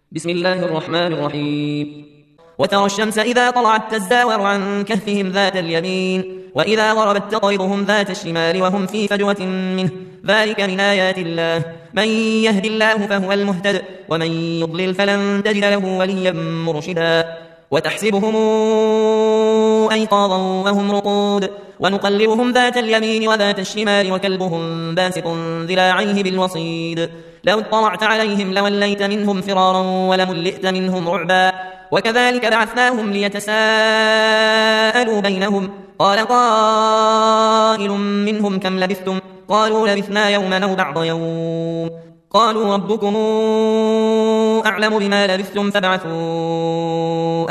بسم الله الرحمن الرحيم. وترى الشمس إذا طلعت تزاور عن كهفهم ذات اليمين وإذا غربت تقرضهم ذات الشمال وهم في فجوة منه، ذلك من آيات الله، من يهد الله فهو المهتد ومن يضلل فلن تجد له وليا مرشدا. وتحسبهم أيقاظا وهم رقود ونقلبهم ذات اليمين وذات الشمال وكلبهم باسط ذراعيه بالوصيد، لو اطلعت عليهم لوليت منهم فرارا ولملئت منهم رعبا. وكذلك بعثناهم ليتساءلوا بينهم، قال قائل منهم كم لبثتم؟ قالوا لبثنا يوما أو بعض يوم. قالوا ربكم أعلم بما لبثتم فابعثوا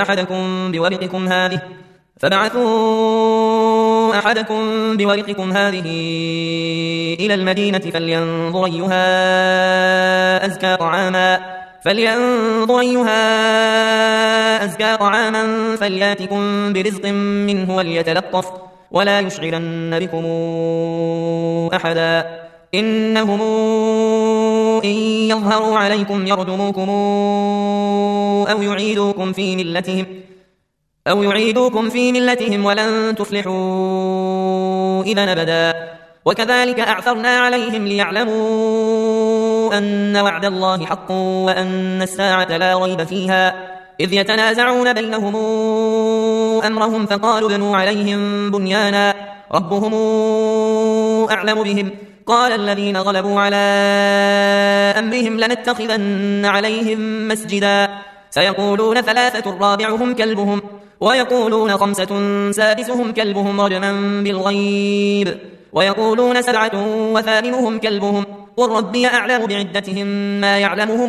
أحدكم بورقكم هذه إلى المدينة فلينظر أيها أزكى طعاما فلياتكم برزق منه وليتلطف ولا يشعرن بكم أحدا. إنهم إن يظهروا عليكم يرجموكم أو يعيدوكم في ملتهم ولن تفلحوا إذا أبدا. وكذلك أعثرنا عليهم ليعلموا أن وعد الله حق وأن الساعة لا ريب فيها، إذ يتنازعون بينهم أمرهم فقالوا ابنوا عليهم بنيانا ربهم أعلم بهم. قال الذين غلبوا على أمرهم لنتخذن عليهم مسجدا، سيقولون 3 رابعهم كلبهم ويقولون 5 سادسهم كلبهم رجما بالغيب ويقولون 7 وثامنهم كلبهم، قل ربي أعلم بعدتهم ما يعلمهم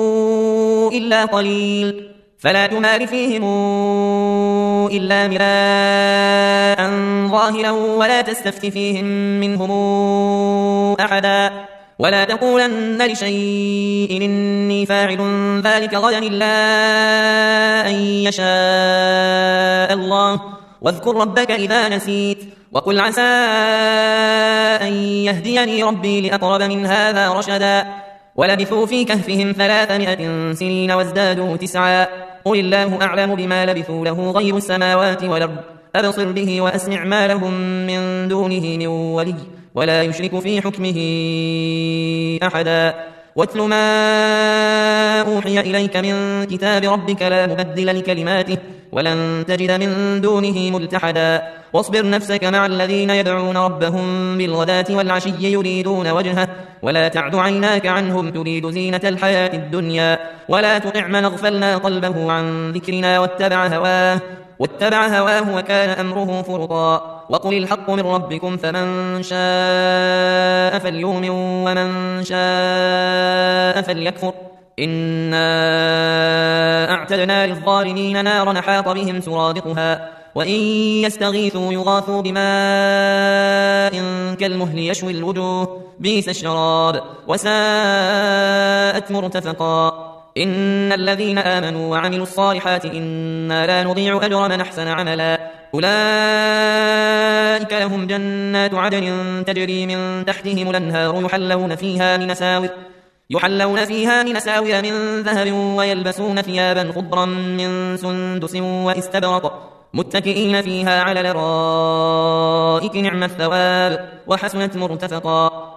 إلا قليل، فلا تمار فيهم إلا مراء ظاهرا ولا تستفت فيهم منهم أحدا. ولا تقولن لشيء إني فاعل ذلك غدا إلا أن يشاء الله، واذكر ربك إذا نسيت وقل عسى أن يهديني ربي لأقرب من هذا رشدا. ولبثوا في كهفهم 300 سنين وازدادوا 9، قل الله أعلم بما لبثوا له غيب السماوات والأرض، أبصر به وأسمع ما لهم من دونه من ولي ولا يشرك في حكمه أحدا. واتل ما أوحي إليك من كتاب ربك لا مبدل لكلماته ولن تجد من دونه ملتحدا. واصبر نفسك مع الذين يدعون ربهم بالغداة والعشي يريدون وجهه ولا تعد عيناك عنهم تريد زينة الحياة الدنيا، ولا تطع من اغفلنا قلبه عن ذكرنا واتبع هواه وكان أمره فرطا. وقل الحق من ربكم فمن شاء فليؤمن ومن شاء فليكفر، إنا أعتدنا للظالمين نارا حاط بهم سرادقها وإن يستغيثوا يغاثوا بماء كالمهل يشوي الوجوه بئس الشراب وساءت مرتفقا. إن الذين آمنوا وعملوا الصالحات إنا لا نضيع أجر من أحسن عملا، أولئك لهم جنات عدن تجري من تحتهم الأنهار يحلون فيها من أساور من ذهب ويلبسون ثيابا خضرا من سندس واستبرق متكئين فيها على الأرائك نعم الثواب وحسنت مرتفقا.